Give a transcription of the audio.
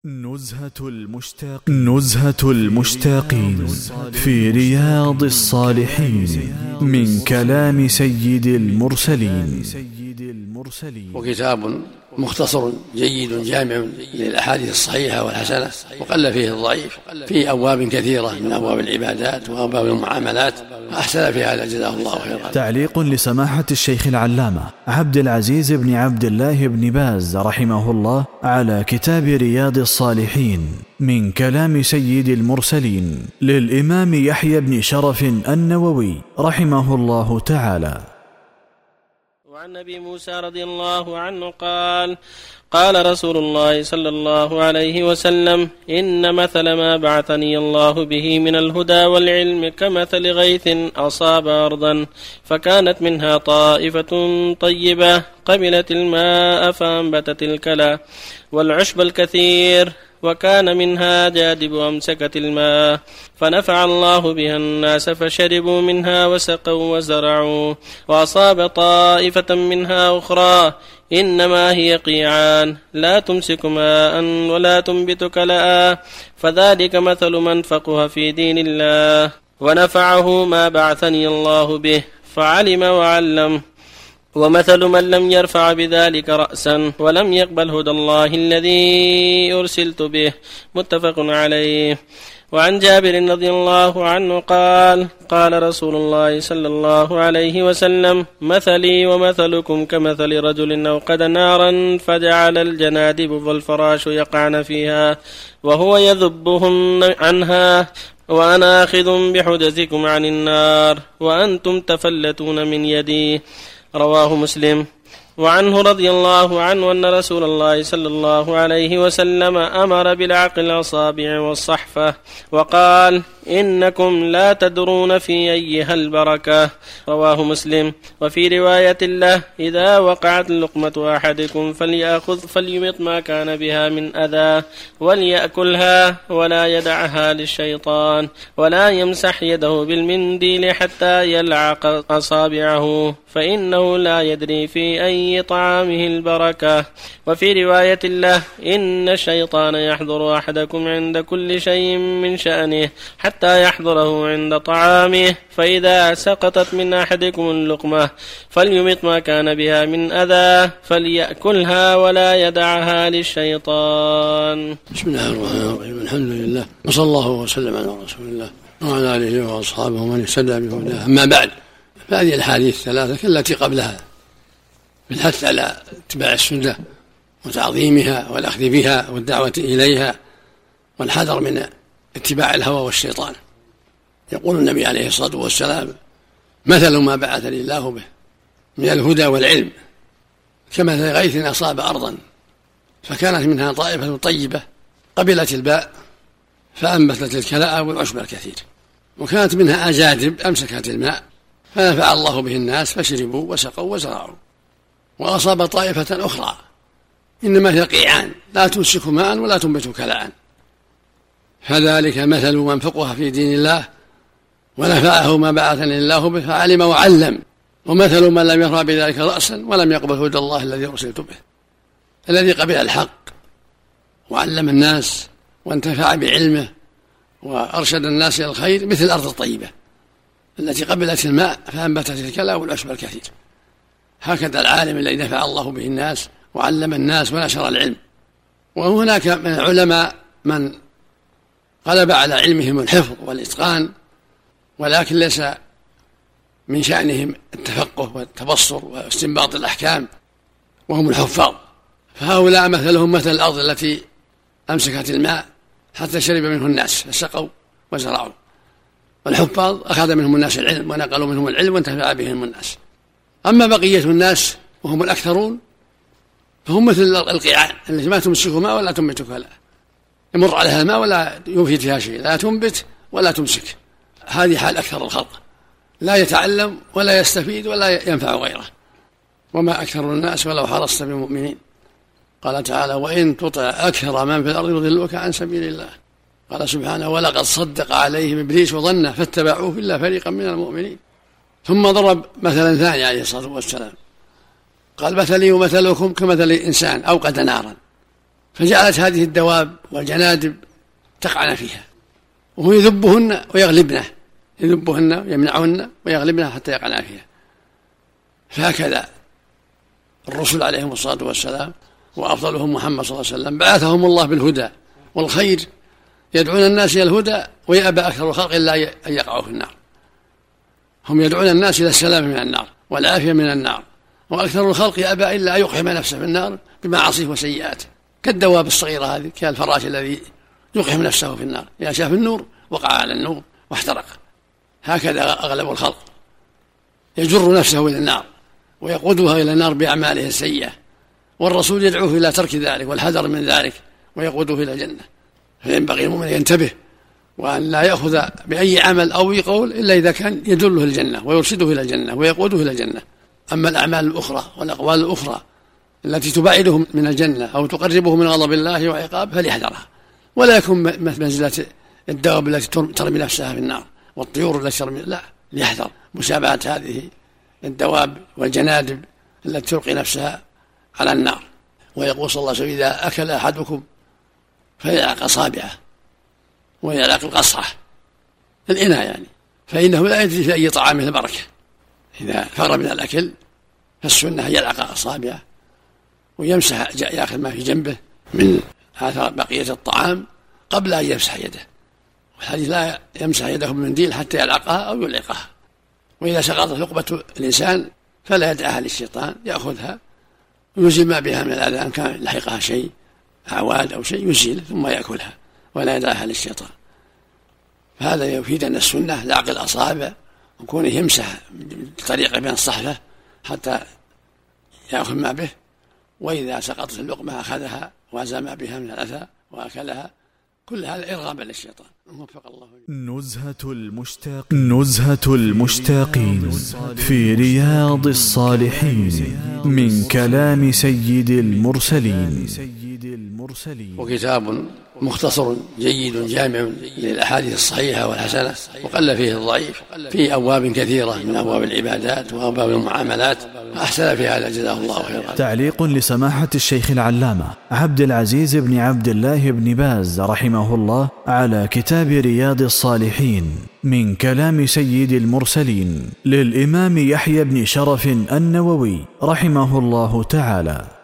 نزهة المشتاقين في رياض الصالحين من كلام سيد المرسلين. وكتاب مختصر جيد جامع للأحاديث الصحيحة والحسنة، وقل فيه الضعيف، في أبواب كثيرة من أبواب العبادات وأبواب المعاملات، أحسن في هذا جزاه الله خيرا. تعليق لسماحة الشيخ العلامة عبد العزيز بن عبد الله بن باز رحمه الله على كتاب رياض الصالحين من كلام سيد المرسلين للإمام يحيى بن شرف النووي رحمه الله تعالى. وعن أبي موسى رضي الله عنه قال رسول الله صلى الله عليه وسلم: إن مثل ما بعثني الله به من الهدى والعلم كمثل غيث أصاب أرضا فكانت منها طائفة طيبة قبلت الماء فأنبتت الكلى والعشب الكثير، وكان منها جادب أمسكت الماء فنفع الله بها الناس فشربوا منها وسقوا وزرعوا. وأصاب طائفة منها أخرى إنما هي قيعان لا تمسك ماء ولا تنبت كلأ، فذلك مثل من فقه في دين الله ونفعه ما بعثني الله به فعلم وعلم، ومثل من لم يرفع بذلك رأسا ولم يقبل هدى الله الذي أرسلت به. متفق عليه. وعن جابر رضي الله عنه قال رسول الله صلى الله عليه وسلم: مثلي ومثلكم كمثل رجل أوقد نارا فجعل الجنادب والفراش يقعن فيها وهو يذبهن عنها، وأنا آخذ بحجزكم عن النار وأنتم تفلتون من يدي. رواه مسلم. وعنه رضي الله عنه أن رسول الله صلى الله عليه وسلم أمر بالعقل الأصابع والصحفة وقال: إنكم لا تدرون في أيها البركة. رواه مسلم. وفي رواية له: إذا وقعت لقمة أحدكم فليمط ما كان بها من أذى وليأكلها ولا يدعها للشيطان ولا يمسح يده بالمنديل حتى يلعق أصابعه فإنه لا يدري في أي طعامه البركة. وفي رواية له: إن الشيطان يحضر أحدكم عند كل شيء من شأنه حتى يحضره عند طعامه، فإذا سقطت من أحدكم اللقمة فليمط ما كان بها من أذى فليأكلها ولا يدعها للشيطان. بسم الله الرحمن الرحيم. الحمد لله، وصلى الله وسلم على رسول الله وعلى آله وأصحابه ومن اهتدى بهداه. أما بعد، فهذه الحديث الثلاثة كالتي قبلها بالحث على اتباع السنة وتعظيمها والأخذ بها والدعوة إليها والحذر من اتباع الهوى والشيطان. يقول النبي عليه الصلاة والسلام: مثل ما بعثني الله به من الهدى والعلم كمثل غيث أصاب أرضا فكانت منها طائفة طيبة قبلت الباء فأنبتت الكلاء والعشب الكثير، وكانت منها أجادب أمسكت الماء فنفع الله به الناس فشربوا وسقوا وزرعوا. وأصاب طائفة أخرى إنما هي قيعان لا تمسك ماء ولا تنبت كلاء، فذلك مثل من فقه في دين الله ونفعه ما بعثني الله به فعلم وعلم، ومثل من لم يرفع بذلك رأسا ولم يقبل هدى الله الذي أرسلت به. الذي قبل الحق وعلم الناس وانتفع بعلمه وأرشد الناس إلى الخير مثل الأرض الطيبة التي قبلت الماء فأنبتت الكلاء والعشب الكثير. هكذا العالم الذي نفع الله به الناس وعلم الناس ونشر العلم. وهناك من العلماء من غلب على علمهم الحفظ والإتقان، ولكن ليس من شأنهم التفقه والتبصر واستنباط الأحكام، وهم الحفاظ. فهؤلاء مثلهم مثل الأرض التي أمسكت الماء حتى شرب منه الناس فسقوا وزرعوا. والحفاظ أخذ منهم الناس العلم ونقلوا منهم العلم وانتفع بهم الناس. أما بقية الناس وهم الأكثرون فهم مثل القيعان التي ما تمسك ماء ولا تنبت كلاء، يمر عليها الماء ولا يفيد فيها شيء، لا تنبت ولا تمسك. هذه حال أكثر الخلق، لا يتعلم ولا يستفيد ولا ينفع غيره. وما أكثر الناس ولو حرصت بمؤمنين. قال تعالى: وإن تطع أكثر من في الأرض يضلوك عن سبيل الله. قال سبحانه: ولقد صدق عليهم إبليس وظنه فاتبعوه إلا فريقا من المؤمنين. ثم ضرب مثلا ثاني عليه الصلاة والسلام، قال: مثلي ومثلكم كمثل إنسان أوقد نارا فجعلت هذه الدواب والجنادب تقعن فيها، وهو يذبهن ويغلبنه، يذبهن ويمنعهن ويغلبنه حتى يقعن فيها. فهكذا الرسل عليهم الصلاة والسلام، وأفضلهم محمد صلى الله عليه وسلم، بعثهم الله بالهدى والخير، يدعون الناس إلى الهدى، ويأبى أكثر الخلق إلا أن يقعوا في النار. هم يدعون الناس إلى السلام من النار والعافية من النار، وأكثر الخلق يأبى إلا أن يقحم نفسه في النار بمعاصيه وسيئاته، كالدواب الصغيرة هذه، كالفراش الذي يقحم نفسه في النار، إذا شاف النور وقع على النور واحترق. هكذا أغلب الخلق يجر نفسه إلى النار ويقودها إلى النار بأعماله السيئة، والرسول يدعوه إلى ترك ذلك والحذر من ذلك ويقوده إلى الجنة. فينبغي المؤمن أن ينتبه وأن لا يأخذ بأي عمل أو قول إلا إذا كان يدله الجنة ويرشده إلى الجنة ويقوده إلى الجنة. أما الأعمال الأخرى والأقوال الأخرى التي تبعده من الجنة أو تقربه من غضب الله وعقابه فليحذرها، ولا يكون منزلة الدواب التي ترمي نفسها في النار والطيور التي ترمي، لا، ليحذر مشابهة هذه الدواب والجنادب التي تلقي نفسها على النار. ويقول صلى الله عليه وسلم: إذا أكل أحدكم فيلعق أصابعه ويلعق القصعة، الإناء يعني، فإنه لا يدري في أي طعامه البركة. إذا فرغ من الأكل فالسنة يلعق أصابعه ويمسح، يأخذ ما في جنبه من آثار بقية الطعام قبل أن يمسح يده، والحديث لا يمسح يده بمنديل حتى يلعقها أو يلعقها. وإذا سقطت لقمة الإنسان فلا يدعها للشيطان، يأخذها ويزيل ما بها من الأذى، إن كان لحقها شيء أعواد أو شيء يزيل ثم يأكلها ولا يدعها للشيطان. فهذا يفيد أن السنة لعق الأصابع وكونه يمسح بطريقة بين الصحفة حتى يأخذ ما به، وإذا سقطت اللقمة أخذها وازى ما بها من الأذى وأكلها، كل هذا إرغابا للشيطان. وفق الله. نزهة المشتاقين في رياض الصالحين من كلام سيد المرسلين. وكتاب مختصر جيد جامع للأحاديث الصحيحة والحسنة، وقل فيه الضعيف، في أبواب كثيرة من أبواب العبادات وأبواب المعاملات، أحسن في هذا جزاه الله خيرا. تعليق لسماحة الشيخ العلامة عبد العزيز بن عبد الله بن باز رحمه الله على كتاب رياض الصالحين من كلام سيد المرسلين للإمام يحيى بن شرف النووي رحمه الله تعالى.